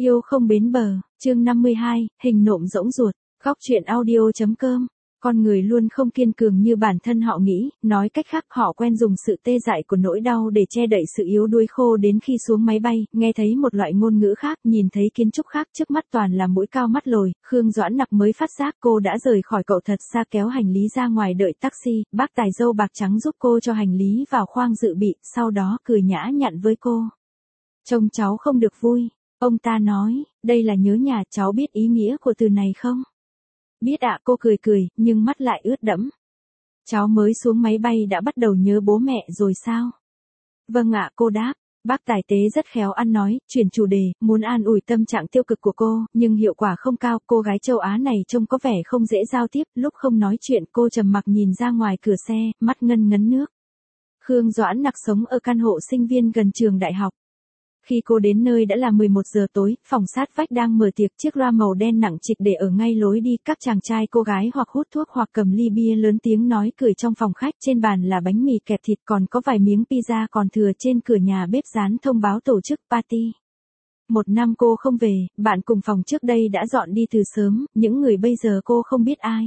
Yêu không bến bờ, chương 52, hình nộm rỗng ruột, góc truyện audio.com. Con người luôn không kiên cường như bản thân họ nghĩ, nói cách khác họ quen dùng sự tê dại của nỗi đau để che đậy sự yếu đuối khô đến khi xuống máy bay, nghe thấy một loại ngôn ngữ khác, nhìn thấy kiến trúc khác, trước mắt toàn là mũi cao mắt lồi, Khương Doãn Nặc mới phát giác cô đã rời khỏi cậu thật xa, kéo hành lý ra ngoài đợi taxi, bác tài dâu bạc trắng giúp cô cho hành lý vào khoang dự bị, sau đó cười nhã nhặn với cô. Trông cháu không được vui. Ông ta nói, đây là nhớ nhà, cháu biết ý nghĩa của từ này không? Biết ạ, cô cười cười, nhưng mắt lại ướt đẫm. Cháu mới xuống máy bay đã bắt đầu nhớ bố mẹ rồi sao? Vâng ạ, cô đáp. Bác tài tế rất khéo ăn nói, chuyển chủ đề, muốn an ủi tâm trạng tiêu cực của cô, nhưng hiệu quả không cao. Cô gái châu Á này trông có vẻ không dễ giao tiếp, lúc không nói chuyện cô trầm mặc nhìn ra ngoài cửa xe, mắt ngân ngấn nước. Khương Doãn Nặc sống ở căn hộ sinh viên gần trường đại học. Khi cô đến nơi đã là 11 giờ tối, phòng sát vách đang mở tiệc, chiếc loa màu đen nặng trịch để ở ngay lối đi, các chàng trai cô gái hoặc hút thuốc hoặc cầm ly bia lớn tiếng nói cười trong phòng khách, trên bàn là bánh mì kẹp thịt, còn có vài miếng pizza còn thừa, trên cửa nhà bếp dán thông báo tổ chức party. Một năm cô không về, bạn cùng phòng trước đây đã dọn đi từ sớm, những người bây giờ cô không biết ai.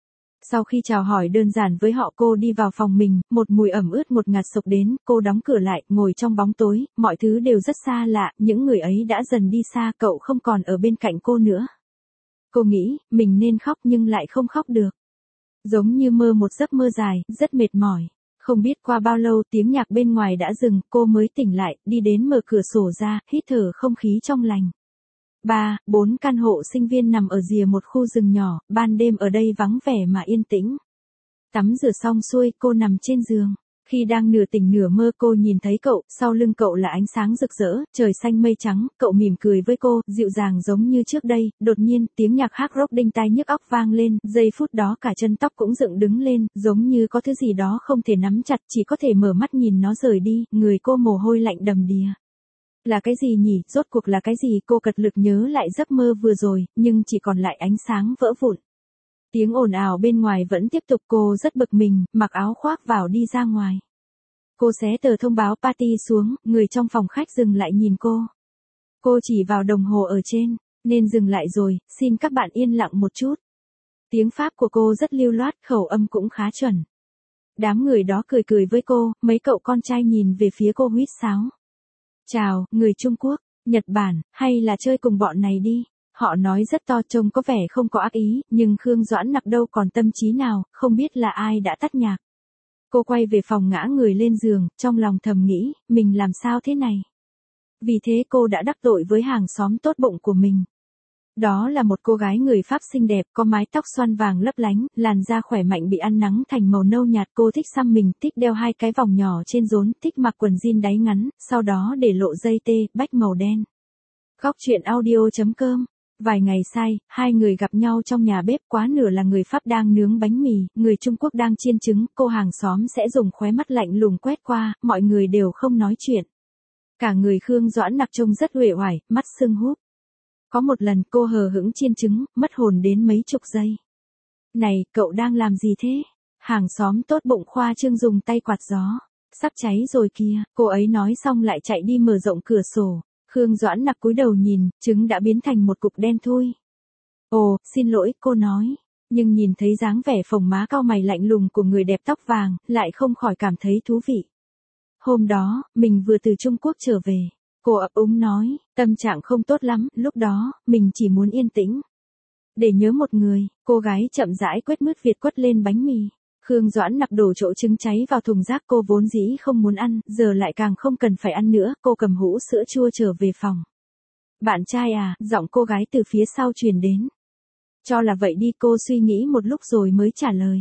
Sau khi chào hỏi đơn giản với họ cô đi vào phòng mình, một mùi ẩm ướt ngột ngạt xộc đến, cô đóng cửa lại, ngồi trong bóng tối, mọi thứ đều rất xa lạ, những người ấy đã dần đi xa, cậu không còn ở bên cạnh cô nữa. Cô nghĩ, mình nên khóc nhưng lại không khóc được. Giống như mơ một giấc mơ dài, rất mệt mỏi. Không biết qua bao lâu tiếng nhạc bên ngoài đã dừng, cô mới tỉnh lại, đi đến mở cửa sổ ra, hít thở không khí trong lành. 3, 4 căn hộ sinh viên nằm ở rìa một khu rừng nhỏ, ban đêm ở đây vắng vẻ mà yên tĩnh. Tắm rửa xong xuôi, cô nằm trên giường. Khi đang nửa tỉnh nửa mơ cô nhìn thấy cậu, sau lưng cậu là ánh sáng rực rỡ, trời xanh mây trắng, cậu mỉm cười với cô, dịu dàng giống như trước đây, đột nhiên, tiếng nhạc hard rock đinh tai nhức óc vang lên, giây phút đó cả chân tóc cũng dựng đứng lên, giống như có thứ gì đó không thể nắm chặt, chỉ có thể mở mắt nhìn nó rời đi, người cô mồ hôi lạnh đầm đìa. Là cái gì nhỉ, rốt cuộc là cái gì, cô cật lực nhớ lại giấc mơ vừa rồi, nhưng chỉ còn lại ánh sáng vỡ vụn. Tiếng ồn ào bên ngoài vẫn tiếp tục, cô rất bực mình, mặc áo khoác vào đi ra ngoài. Cô xé tờ thông báo party xuống, người trong phòng khách dừng lại nhìn cô. Cô chỉ vào đồng hồ ở trên, nên dừng lại rồi, xin các bạn yên lặng một chút. Tiếng Pháp của cô rất lưu loát, khẩu âm cũng khá chuẩn. Đám người đó cười cười với cô, mấy cậu con trai nhìn về phía cô huýt sáo. Chào, người Trung Quốc, Nhật Bản, hay là chơi cùng bọn này đi. Họ nói rất to, trông có vẻ không có ác ý, nhưng Khương Doãn Nặc đâu còn tâm trí nào, không biết là ai đã tắt nhạc. Cô quay về phòng ngã người lên giường, trong lòng thầm nghĩ, mình làm sao thế này? Vì thế cô đã đắc tội với hàng xóm tốt bụng của mình. Đó là một cô gái người Pháp xinh đẹp, có mái tóc xoăn vàng lấp lánh, làn da khỏe mạnh bị ăn nắng thành màu nâu nhạt. Cô thích xăm mình, thích đeo 2 cái vòng nhỏ trên rốn, thích mặc quần jean đáy ngắn, sau đó để lộ dây tê, bách màu đen. Góc truyện audio.com. Vài ngày sau, hai người gặp nhau trong nhà bếp, quá nửa là người Pháp đang nướng bánh mì, người Trung Quốc đang chiên trứng, cô hàng xóm sẽ dùng khóe mắt lạnh lùng quét qua, mọi người đều không nói chuyện. Cả người Khương Doãn Nặc trông rất uể oải, mắt sưng húp. Có một lần cô hờ hững chiên trứng, mất hồn đến mấy chục giây. Này, cậu đang làm gì thế? Hàng xóm tốt bụng khoa trương dùng tay quạt gió. Sắp cháy rồi kìa, cô ấy nói xong lại chạy đi mở rộng cửa sổ. Khương Doãn Nặc cúi đầu nhìn, trứng đã biến thành một cục đen thui. Ồ, xin lỗi, cô nói. Nhưng nhìn thấy dáng vẻ phồng má cau mày lạnh lùng của người đẹp tóc vàng, lại không khỏi cảm thấy thú vị. Hôm đó, mình vừa từ Trung Quốc trở về. Cô ấp úng nói, tâm trạng không tốt lắm, lúc đó, mình chỉ muốn yên tĩnh. Để nhớ một người, cô gái chậm rãi quét mứt Việt quất lên bánh mì. Khương Doãn Nặc đổ chỗ trứng cháy vào thùng rác, cô vốn dĩ không muốn ăn, giờ lại càng không cần phải ăn nữa, cô cầm hũ sữa chua trở về phòng. Bạn trai à, giọng cô gái từ phía sau truyền đến. Cho là vậy đi, cô suy nghĩ một lúc rồi mới trả lời.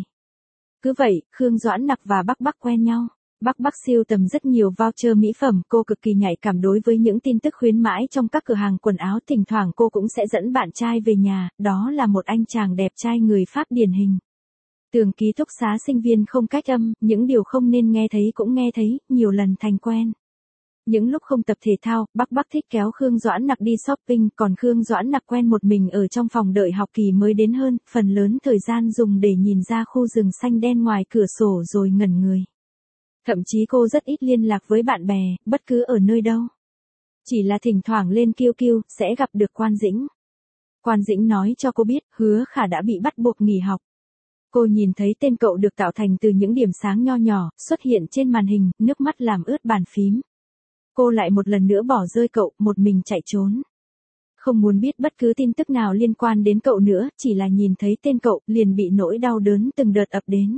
Cứ vậy, Khương Doãn Nặc và Bắc Bắc quen nhau. Bắc sưu tầm rất nhiều voucher mỹ phẩm, cô cực kỳ nhạy cảm đối với những tin tức khuyến mãi trong các cửa hàng quần áo, thỉnh thoảng cô cũng sẽ dẫn bạn trai về nhà, đó là một anh chàng đẹp trai người Pháp điển hình. Tường ký túc xá sinh viên không cách âm, những điều không nên nghe thấy cũng nghe thấy, nhiều lần thành quen. Những lúc không tập thể thao, Bắc thích kéo Khương Doãn Nặc đi shopping, còn Khương Doãn Nặc quen một mình ở trong phòng đợi học kỳ mới đến hơn, phần lớn thời gian dùng để nhìn ra khu rừng xanh đen ngoài cửa sổ rồi ngẩn người. Thậm chí cô rất ít liên lạc với bạn bè, bất cứ ở nơi đâu. Chỉ là thỉnh thoảng lên kiêu kiêu, sẽ gặp được Quan Dĩnh. Quan Dĩnh nói cho cô biết, Hứa Khả đã bị bắt buộc nghỉ học. Cô nhìn thấy tên cậu được tạo thành từ những điểm sáng nho nhỏ, xuất hiện trên màn hình, nước mắt làm ướt bàn phím. Cô lại một lần nữa bỏ rơi cậu, một mình chạy trốn. Không muốn biết bất cứ tin tức nào liên quan đến cậu nữa, chỉ là nhìn thấy tên cậu, liền bị nỗi đau đớn từng đợt ập đến.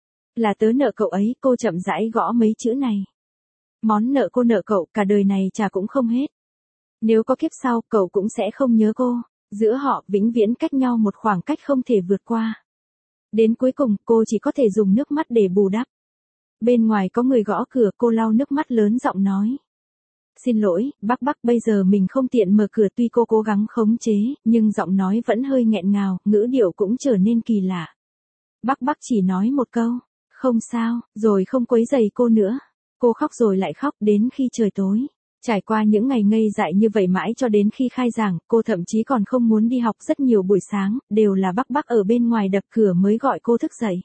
Là tớ nợ cậu ấy, cô chậm rãi gõ mấy chữ này. Món nợ cô nợ cậu, cả đời này trả cũng không hết. Nếu có kiếp sau, cậu cũng sẽ không nhớ cô. Giữa họ, vĩnh viễn cách nhau một khoảng cách không thể vượt qua. Đến cuối cùng, cô chỉ có thể dùng nước mắt để bù đắp. Bên ngoài có người gõ cửa, cô lau nước mắt lớn giọng nói. Xin lỗi, bác, bây giờ mình không tiện mở cửa, tuy cô cố gắng khống chế, nhưng giọng nói vẫn hơi nghẹn ngào, ngữ điệu cũng trở nên kỳ lạ. Bác chỉ nói một câu, không sao, rồi không quấy rầy cô nữa. Cô khóc rồi lại khóc đến khi trời tối. Trải qua những ngày ngây dại như vậy mãi cho đến khi khai giảng, cô thậm chí còn không muốn đi học, rất nhiều buổi sáng, đều là bác ở bên ngoài đập cửa mới gọi cô thức dậy.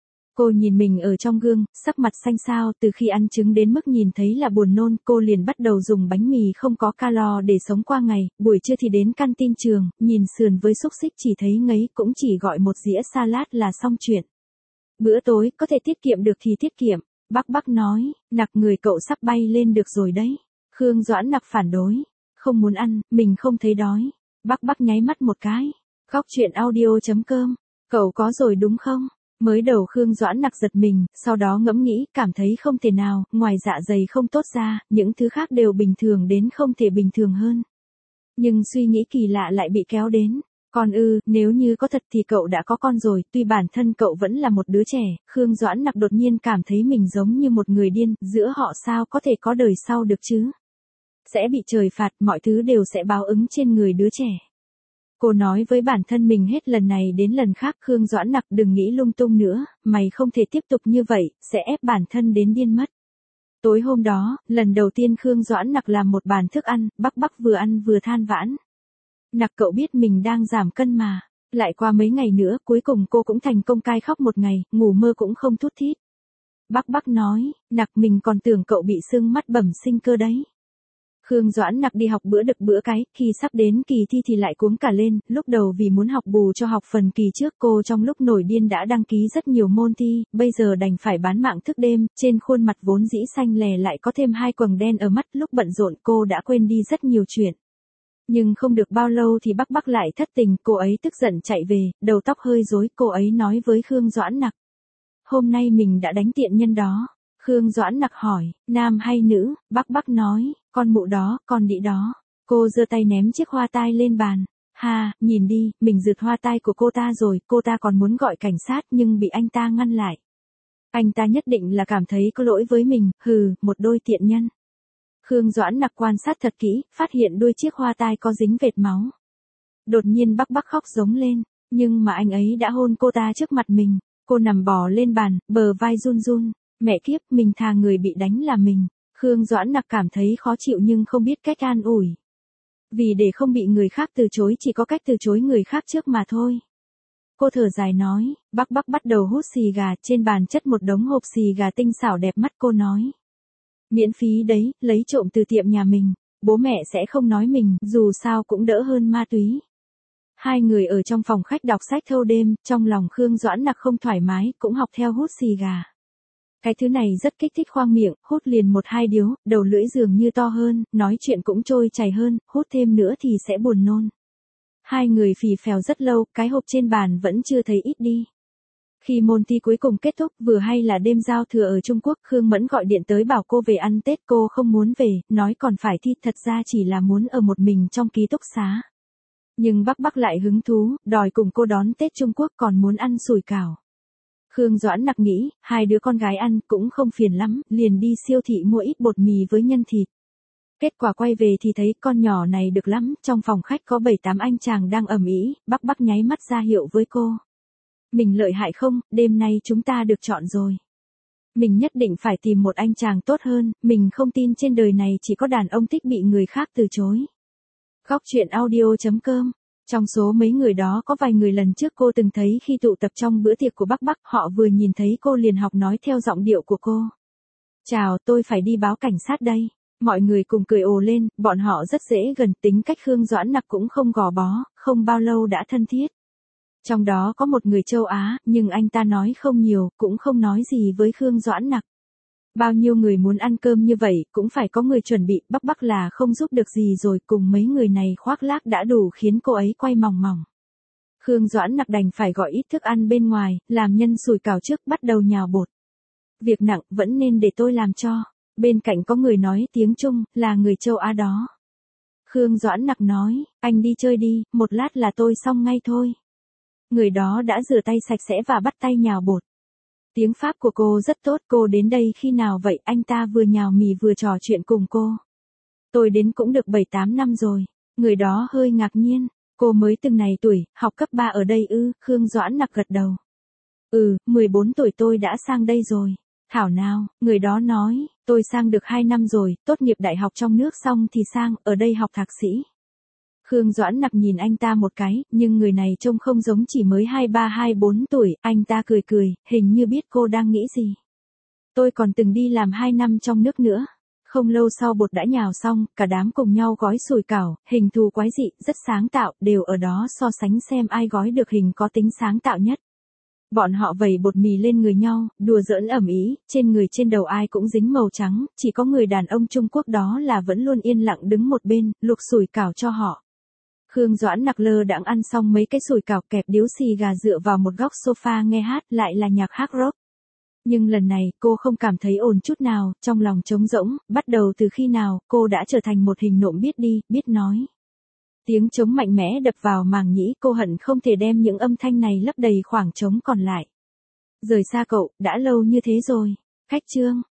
Cô nhìn mình ở trong gương, sắc mặt xanh xao, từ khi ăn trứng đến mức nhìn thấy là buồn nôn, cô liền bắt đầu dùng bánh mì không có calo để sống qua ngày, buổi trưa thì đến canteen trường, nhìn sườn với xúc xích chỉ thấy ngấy, cũng chỉ gọi một dĩa salad là xong chuyện. Bữa tối, có thể tiết kiệm được thì tiết kiệm, bác nói, nặc người cậu sắp bay lên được rồi đấy. Khương Doãn Nặc phản đối, không muốn ăn, mình không thấy đói. Bác nháy mắt một cái, khóc chuyện audio.com, cậu có rồi đúng không? Mới đầu Khương Doãn Nặc giật mình, sau đó ngẫm nghĩ, cảm thấy không thể nào, ngoài dạ dày không tốt ra, những thứ khác đều bình thường đến không thể bình thường hơn. Nhưng suy nghĩ kỳ lạ lại bị kéo đến. Con nếu như có thật thì cậu đã có con rồi, tuy bản thân cậu vẫn là một đứa trẻ, Khương Doãn Nặc đột nhiên cảm thấy mình giống như một người điên, giữa họ sao có thể có đời sau được chứ? Sẽ bị trời phạt, mọi thứ đều sẽ báo ứng trên người đứa trẻ. Cô nói với bản thân mình hết lần này đến lần khác, Khương Doãn Nặc đừng nghĩ lung tung nữa, mày không thể tiếp tục như vậy, sẽ ép bản thân đến điên mất. Tối hôm đó, lần đầu tiên Khương Doãn Nặc làm một bàn thức ăn, bác vừa ăn vừa than vãn. Nặc cậu biết mình đang giảm cân mà. Lại qua mấy ngày nữa, cuối cùng cô cũng thành công cai khóc một ngày, ngủ mơ cũng không thút thít. Bác nói, Nặc mình còn tưởng cậu bị sưng mắt bẩm sinh cơ đấy. Khương Doãn Nặc đi học bữa đực bữa cái, khi sắp đến kỳ thi thì lại cuống cả lên, lúc đầu vì muốn học bù cho học phần kỳ trước, cô trong lúc nổi điên đã đăng ký rất nhiều môn thi, bây giờ đành phải bán mạng thức đêm, trên khuôn mặt vốn dĩ xanh lè lại có thêm 2 quầng đen ở mắt, lúc bận rộn cô đã quên đi rất nhiều chuyện. Nhưng không được bao lâu thì bác lại thất tình, cô ấy tức giận chạy về, đầu tóc hơi rối, cô ấy nói với Khương Doãn Nặc. Hôm nay mình đã đánh tiện nhân đó. Khương Doãn Nặc hỏi, nam hay nữ, bác nói, con mụ đó, con đĩ đó. Cô giơ tay ném chiếc hoa tai lên bàn. Ha, nhìn đi, mình rượt hoa tai của cô ta rồi, cô ta còn muốn gọi cảnh sát nhưng bị anh ta ngăn lại. Anh ta nhất định là cảm thấy có lỗi với mình, một đôi tiện nhân. Khương Doãn Nặc quan sát thật kỹ, phát hiện đôi chiếc hoa tai có dính vệt máu. Đột nhiên bác khóc giống lên, nhưng mà anh ấy đã hôn cô ta trước mặt mình. Cô nằm bò lên bàn, bờ vai run run. Mẹ kiếp, mình thà người bị đánh là mình. Khương Doãn Nặc cảm thấy khó chịu nhưng không biết cách an ủi. Vì để không bị người khác từ chối chỉ có cách từ chối người khác trước mà thôi. Cô thở dài nói, bác bắt đầu hút xì gà, trên bàn chất một đống hộp xì gà tinh xảo đẹp mắt, cô nói. Miễn phí đấy, lấy trộm từ tiệm nhà mình, bố mẹ sẽ không nói mình, dù sao cũng đỡ hơn ma túy. Hai người ở trong phòng khách đọc sách thâu đêm, trong lòng Khương Doãn Nặc không thoải mái, cũng học theo hút xì gà. Cái thứ này rất kích thích khoang miệng, hút liền 1-2 điếu, đầu lưỡi dường như to hơn, nói chuyện cũng trôi chảy hơn, hút thêm nữa thì sẽ buồn nôn. Hai người phì phèo rất lâu, cái hộp trên bàn vẫn chưa thấy ít đi. Khi môn thi cuối cùng kết thúc, vừa hay là đêm giao thừa ở Trung Quốc, Khương Mẫn gọi điện tới bảo cô về ăn Tết, cô không muốn về, nói còn phải thi, thật ra chỉ là muốn ở một mình trong ký túc xá. Nhưng bác lại hứng thú, đòi cùng cô đón Tết Trung Quốc, còn muốn ăn sủi cảo. Khương Doãn Nặc nghĩ, hai đứa con gái ăn cũng không phiền lắm, liền đi siêu thị mua ít bột mì với nhân thịt. Kết quả quay về thì thấy con nhỏ này được lắm, trong phòng khách có 7-8 anh chàng đang ầm ĩ, bác nháy mắt ra hiệu với cô. Mình lợi hại không, đêm nay chúng ta được chọn rồi. Mình nhất định phải tìm một anh chàng tốt hơn, mình không tin trên đời này chỉ có đàn ông thích bị người khác từ chối. Góc chuyện audio.com. Trong số mấy người đó có vài người lần trước cô từng thấy khi tụ tập trong bữa tiệc của bác, họ vừa nhìn thấy cô liền học nói theo giọng điệu của cô. Chào, tôi phải đi báo cảnh sát đây. Mọi người cùng cười ồ lên, bọn họ rất dễ gần, tính cách Khương Doãn Nặc cũng không gò bó, không bao lâu đã thân thiết. Trong đó có một người châu Á, nhưng anh ta nói không nhiều, cũng không nói gì với Khương Doãn Nặc. Bao nhiêu người muốn ăn cơm như vậy, cũng phải có người chuẩn bị, bắc là không giúp được gì rồi, cùng mấy người này khoác lác đã đủ khiến cô ấy quay mòng mòng. Khương Doãn Nặc đành phải gọi ít thức ăn bên ngoài, làm nhân sủi cảo trước, bắt đầu nhào bột. Việc nặng vẫn nên để tôi làm cho. Bên cạnh có người nói tiếng Trung, là người châu Á đó. Khương Doãn Nặc nói, anh đi chơi đi, một lát là tôi xong ngay thôi. Người đó đã rửa tay sạch sẽ và bắt tay nhào bột. Tiếng Pháp của cô rất tốt, cô đến đây khi nào vậy? Anh ta vừa nhào mì vừa trò chuyện cùng cô. Tôi đến cũng được 7-8 năm rồi. Người đó hơi ngạc nhiên, cô mới từng này tuổi, học cấp 3 ở đây ư? Khương Doãn Nặc gật đầu. 14 tuổi tôi đã sang đây rồi. Thảo nào, người đó nói, tôi sang được 2 năm rồi, tốt nghiệp đại học trong nước xong thì sang, ở đây học thạc sĩ. Khương Doãn Nặc nhìn anh ta một cái, nhưng người này trông không giống chỉ mới 23-24 tuổi, anh ta cười cười, hình như biết cô đang nghĩ gì. Tôi còn từng đi làm 2 năm trong nước nữa. Không lâu sau bột đã nhào xong, cả đám cùng nhau gói sủi cảo, hình thù quái dị, rất sáng tạo, đều ở đó so sánh xem ai gói được hình có tính sáng tạo nhất. Bọn họ vẩy bột mì lên người nhau, đùa giỡn ầm ĩ, trên người trên đầu ai cũng dính màu trắng, chỉ có người đàn ông Trung Quốc đó là vẫn luôn yên lặng đứng một bên, luộc sủi cảo cho họ. Khương Doãn Nặc lơ đãng ăn xong mấy cái sủi cảo kẹp điếu xì gà dựa vào một góc sofa nghe hát, lại là nhạc hard rock. Nhưng lần này, cô không cảm thấy ổn chút nào, trong lòng trống rỗng, bắt đầu từ khi nào, cô đã trở thành một hình nộm biết đi, biết nói. Tiếng trống mạnh mẽ đập vào màng nhĩ, cô hận không thể đem những âm thanh này lấp đầy khoảng trống còn lại. Rời xa cậu, đã lâu như thế rồi. Khách Trương,